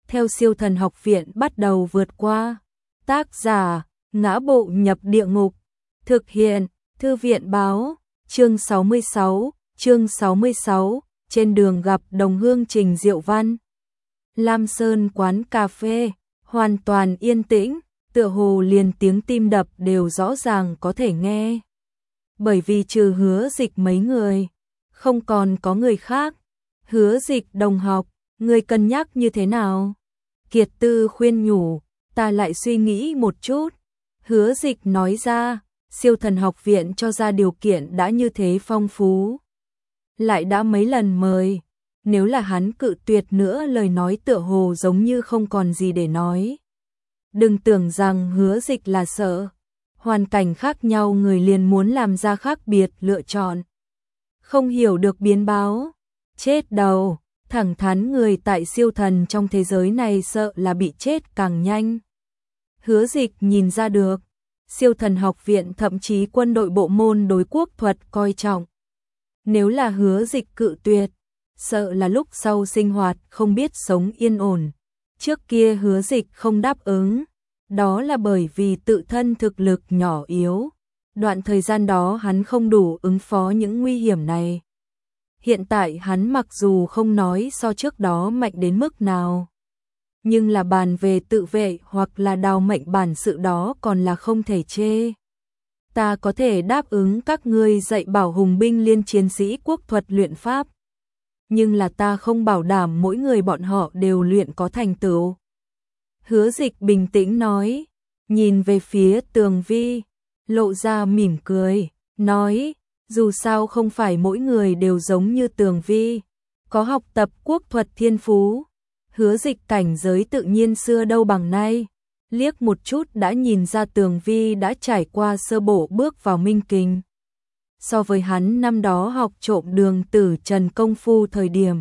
theo Siêu Thần Học Viện bắt đầu vượt qua. Tác giả: Ngã Bộ Nhập Địa Ngục. Thực hiện: Thư viện báo. Chương 66, trên đường gặp đồng hương Trình Diệu Văn. Lam Sơn quán cà phê, hoàn toàn yên tĩnh, tựa hồ liền tiếng tim đập đều rõ ràng có thể nghe. Bởi vì trừ Hứa Dịch mấy người, không còn có người khác. Hứa Dịch đồng học, người cân nhắc như thế nào? Kiệt Tư khuyên nhủ, ta lại suy nghĩ một chút. Hứa Dịch nói ra, Siêu Thần Học Viện cho ra điều kiện đã như thế phong phú, lại đã mấy lần mời, nếu là hắn cự tuyệt nữa lời nói tựa hồ giống như không còn gì để nói. Đừng tưởng rằng Hứa Dịch là sợ, hoàn cảnh khác nhau người liền muốn làm ra khác biệt lựa chọn. Không hiểu được biến báo, chết đầu, thẳng thắn người tại siêu thần trong thế giới này sợ là bị chết càng nhanh. Hứa Dịch nhìn ra được, Siêu Thần Học Viện thậm chí quân đội bộ môn đối quốc thuật coi trọng. Nếu là Hứa Dịch cự tuyệt, sợ là lúc sau sinh hoạt không biết sống yên ổn. Trước kia Hứa Dịch không đáp ứng, đó là bởi vì tự thân thực lực nhỏ yếu. Đoạn thời gian đó hắn không đủ ứng phó những nguy hiểm này. Hiện tại hắn mặc dù không nói so trước đó mạnh đến mức nào, nhưng là bàn về tự vệ hoặc là đào mệnh bản sự đó còn là không thể chê. Ta có thể đáp ứng các ngươi dạy bảo hùng binh liên chiến sĩ quốc thuật luyện pháp, nhưng là ta không bảo đảm mỗi người bọn họ đều luyện có thành tựu. Hứa Dịch bình tĩnh nói, nhìn về phía Tường Vi, lộ ra mỉm cười, nói, dù sao không phải mỗi người đều giống như Tường Vi, có học tập quốc thuật thiên phú. Hứa Dịch cảnh giới tự nhiên xưa đâu bằng nay, liếc một chút đã nhìn ra Tường Vi đã trải qua sơ bộ bước vào minh kinh. So với hắn năm đó học trộm Đường Tử Trần công phu thời điểm,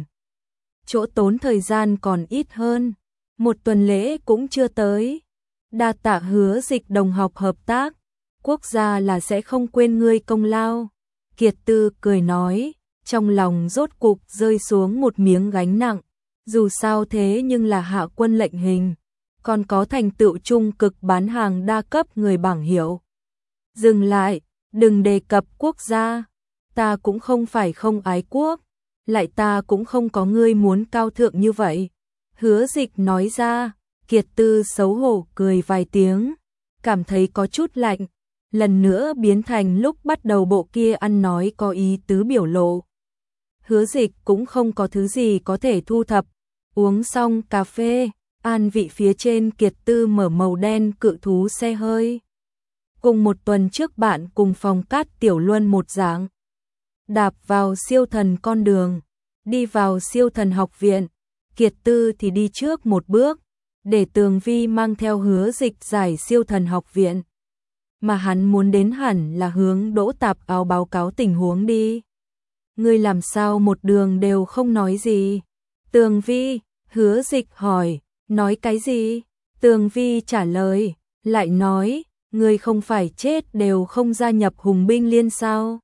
chỗ tốn thời gian còn ít hơn, một tuần lễ cũng chưa tới. Đa tạ Hứa Dịch đồng học hợp tác, quốc gia là sẽ không quên ngươi công lao. Kiệt Tư cười nói, trong lòng rốt cục rơi xuống một miếng gánh nặng. Dù sao thế nhưng là hạ quân lệnh hình, còn có thành tựu trung cực bán hàng đa cấp người bảng hiệu. Dừng lại, đừng đề cập quốc gia, ta cũng không phải không ái quốc, lại ta cũng không có ngươi muốn cao thượng như vậy. Hứa Dịch nói ra. Kiệt Tư xấu hổ cười vài tiếng, cảm thấy có chút lạnh, lần nữa biến thành lúc bắt đầu bộ kia ăn nói có ý tứ biểu lộ. Hứa Dịch cũng không có thứ gì có thể thu thập, uống xong cà phê, an vị phía trên Kiệt Tư mở màu đen cự thú xe hơi. Cùng một tuần trước bạn cùng phòng Cát Tiểu Luân một dạng, đạp vào siêu thần con đường, đi vào Siêu Thần Học Viện. Kiệt Tư thì đi trước một bước, để Tường Vi mang theo Hứa Dịch giải Siêu Thần Học Viện. Mà hắn muốn đến hẳn là hướng Đỗ Tạp Áo báo cáo tình huống đi. Ngươi làm sao một đường đều không nói gì? Tường Vi, Hứa Dịch hỏi, nói cái gì? Tường Vi trả lời, lại nói, ngươi không phải chết đều không gia nhập hùng binh liên sao?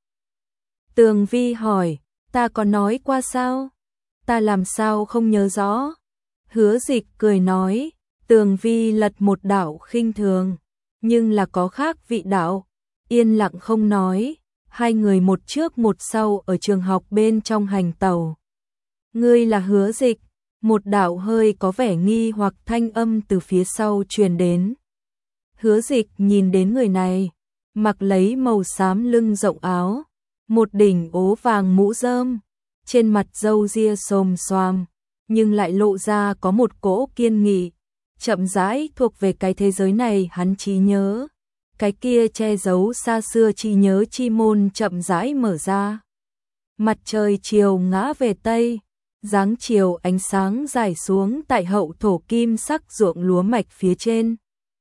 Tường Vi hỏi, ta có nói qua sao? Ta làm sao không nhớ rõ? Hứa Dịch cười nói, Tường Vi lật một đạo khinh thường, nhưng là có khác vị đạo, yên lặng không nói, hai người một trước một sau ở trường học bên trong hành tàu. Ngươi là Hứa Dịch, một đạo hơi có vẻ nghi hoặc thanh âm từ phía sau truyền đến. Hứa Dịch nhìn đến người này, mặc lấy màu xám lưng rộng áo, một đỉnh ố vàng mũ rơm, trên mặt râu ria xồm xoàm, nhưng lại lộ ra có một cỗ kiên nghị, chậm rãi thuộc về cái thế giới này hắn trí nhớ. Cái kia che giấu xa xưa trí nhớ chi môn chậm rãi mở ra. Mặt trời chiều ngã về tây, dáng chiều ánh sáng rải xuống tại hậu thổ kim sắc ruộng lúa mạch phía trên.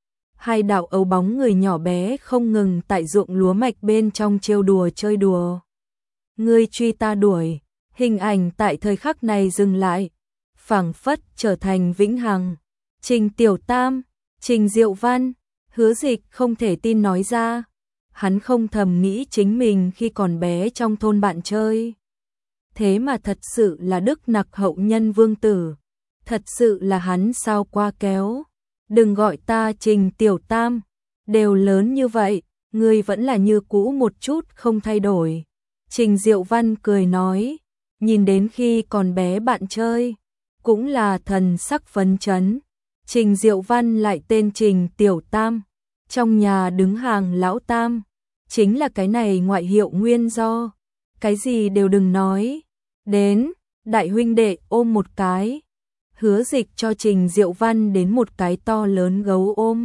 Hai đạo ấu bóng người nhỏ bé không ngừng tại ruộng lúa mạch bên trong trêu đùa chơi đùa. Ngươi truy ta đuổi, hình ảnh tại thời khắc này dừng lại, phảng phất trở thành vĩnh hằng. Trình Tiểu Tam, Trình Diệu Văn, Hứa Dịch không thể tin nói ra. Hắn không thầm nghĩ chính mình khi còn bé trong thôn bạn chơi. Thế mà thật sự là đức nặc hậu nhân vương tử. thật sự là hắn sao qua kéo. Đừng gọi ta Trình Tiểu Tam, đều lớn như vậy, ngươi vẫn là như cũ một chút không thay đổi. Trình Diệu Văn cười nói, nhìn đến khi còn bé bạn chơi, cũng là thần sắc phấn chấn. Trình Diệu Văn lại tên Trình Tiểu Tam, trong nhà đứng hàng lão tam, chính là cái này ngoại hiệu nguyên do. Cái gì đều đừng nói, đến, đại huynh đệ ôm một cái. Hứa Dịch cho Trình Diệu Văn đến một cái to lớn gấu ôm.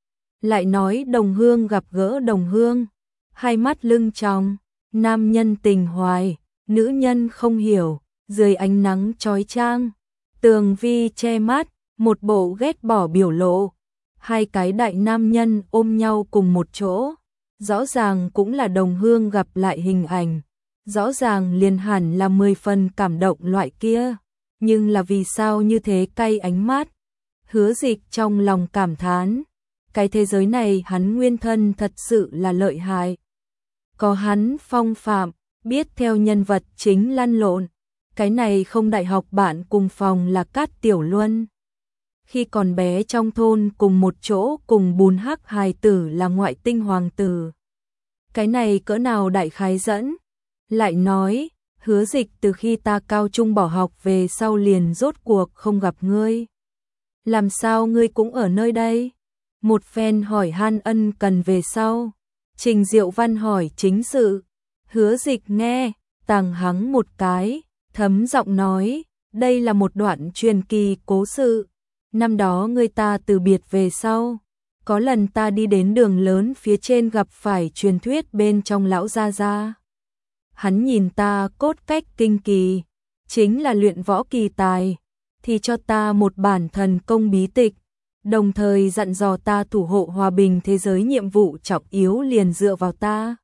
Lại nói đồng hương gặp gỡ đồng hương, hai mắt lưng tròng, nam nhân tình hoài, nữ nhân không hiểu, dưới ánh nắng chói chang. Tường Vi che mắt, một bộ ghét bỏ biểu lộ. Hai cái đại nam nhân ôm nhau cùng một chỗ, rõ ràng cũng là đồng hương gặp lại hình ảnh. Rõ ràng liền hẳn là 10 phần cảm động loại kia, nhưng là vì sao như thế cay ánh mắt. Hứa Dịch trong lòng cảm thán, cái thế giới này hắn nguyên thân thật sự là lợi hại. Có hắn phong phạm, biết theo nhân vật chính lăn lộn, cái này không đại học bạn cùng phòng là Cát Tiểu Luân. Khi còn bé trong thôn cùng một chỗ cùng Bùn Hắc hài tử là ngoại tinh hoàng tử. Cái này cỡ nào đại khái dẫn. Lại nói, Hứa Dịch từ khi ta cao trung bỏ học về sau liền rốt cuộc không gặp ngươi. Làm sao ngươi cũng ở nơi đây? Một phen hỏi han ân cần về sau. Trình Diệu Văn hỏi chính sự. Hứa Dịch nghe, tàng hắng một cái, thấm giọng nói, đây là một đoạn truyền kỳ cố sự. Năm đó ngươi ta từ biệt về sau, có lần ta đi đến đường lớn phía trên gặp phải truyền thuyết bên trong lão gia gia. Hắn nhìn ta cốt cách kinh kỳ, chính là luyện võ kỳ tài, thì cho ta một bản thần công bí tịch, đồng thời dặn dò ta thủ hộ hòa bình thế giới, nhiệm vụ trọng yếu liền dựa vào ta.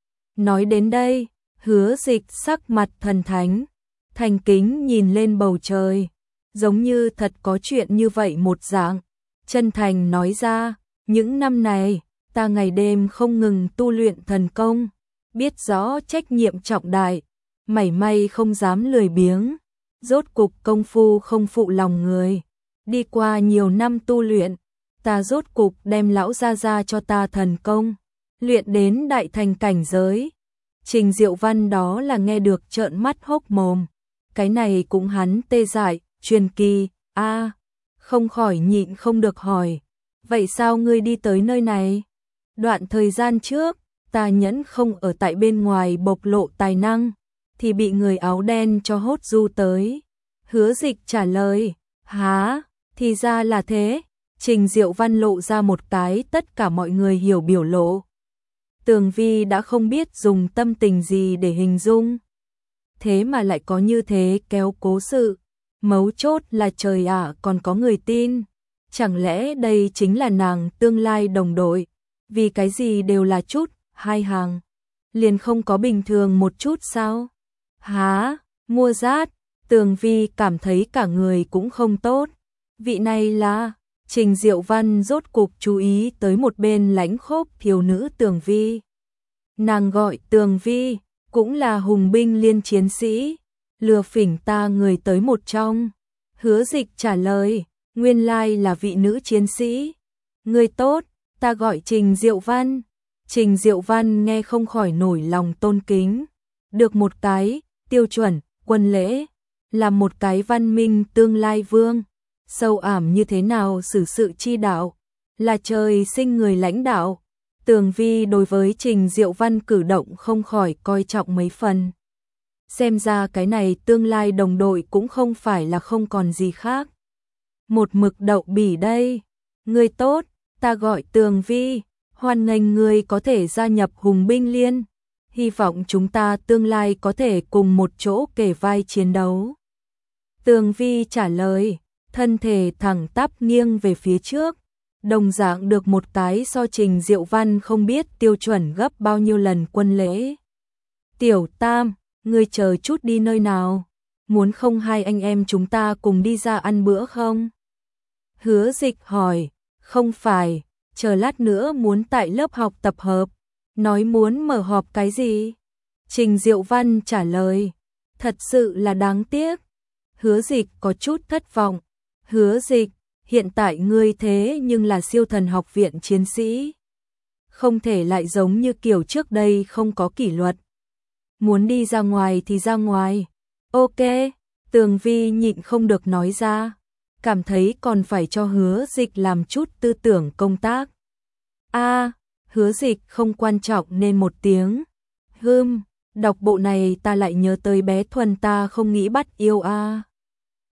Nói đến đây, Hứa Dịch sắc mặt thần thánh, thành kính nhìn lên bầu trời, giống như thật có chuyện như vậy một dạng, chân thành nói ra, những năm này, ta ngày đêm không ngừng tu luyện thần công, biết rõ trách nhiệm trọng đại, mảy may không dám lười biếng, rốt cục công phu không phụ lòng người. Đi qua nhiều năm tu luyện, ta rốt cục đem lão gia gia cho ta thần công, luyện đến đại thành cảnh giới. Trình Diệu Văn đó là nghe được trợn mắt hốc mồm, cái này cũng hắn tê dại, truyền kỳ, không khỏi nhịn không được hỏi, vậy sao ngươi đi tới nơi này? Đoạn thời gian trước, ta nhẫn không ở tại bên ngoài bộc lộ tài năng, thì bị người áo đen cho hốt du tới. Hứa Dịch trả lời, há, thì ra là thế. Trình Diệu Văn lộ ra một cái tất cả mọi người hiểu biểu lộ. Tường Vi đã không biết dùng tâm tình gì để hình dung. Thế mà lại có như thế kéo cố sự. Mấu chốt là trời ạ, còn có người tin. Chẳng lẽ đây chính là nàng tương lai đồng đội? Vì cái gì đều là chút, hai hàng. Liền không có bình thường một chút sao? Há, mua rát. Tường Vi cảm thấy cả người cũng không tốt. Vị này là... Trình Diệu Văn rốt cục chú ý tới một bên lãnh khốc thiếu nữ Tường Vi. Nàng gọi Tường Vi, cũng là hùng binh liên chiến sĩ, lừa phỉnh ta người tới một trong. Hứa Dịch trả lời, nguyên lai là vị nữ chiến sĩ. Người tốt, ta gọi Trình Diệu Văn. Trình Diệu Văn nghe không khỏi nổi lòng tôn kính. Được một cái, tiêu chuẩn, quân lễ, là một cái văn minh tương lai vương. Sâu ảm như thế nào xử sự chi đạo, là trời sinh người lãnh đạo. Tường Vi đối với Trình Diệu Văn cử động không khỏi coi trọng mấy phần. Xem ra cái này tương lai đồng đội cũng không phải là không còn gì khác. Một mực đậu bỉ đây. Ngươi tốt, ta gọi Tường Vi, hoan nghênh ngươi có thể gia nhập Hùng binh liên. Hy vọng chúng ta tương lai có thể cùng một chỗ kề vai chiến đấu. Tường Vi trả lời, thân thể thẳng tắp nghiêng về phía trước, đồng dạng được một cái so Trình Diệu Văn không biết tiêu chuẩn gấp bao nhiêu lần quân lễ. Tiểu Tam, ngươi chờ chút đi nơi nào? Muốn không hai anh em chúng ta cùng đi ra ăn bữa không? Hứa Dịch hỏi, không phải, chờ lát nữa muốn tại lớp học tập hợp, nói muốn mở họp cái gì? Trình Diệu Văn trả lời, thật sự là đáng tiếc. Hứa Dịch có chút thất vọng, Hứa Dịch, hiện tại ngươi thế nhưng là siêu thần học viện chiến sĩ. Không thể lại giống như kiểu trước đây không có kỷ luật. Muốn đi ra ngoài thì ra ngoài. Ok, Tường Vi nhịn không được nói ra. Cảm thấy còn phải cho Hứa Dịch làm chút tư tưởng công tác. Hứa Dịch không quan trọng nên một tiếng. Đọc bộ này ta lại nhớ tới bé Thuần ta không nghĩ bắt yêu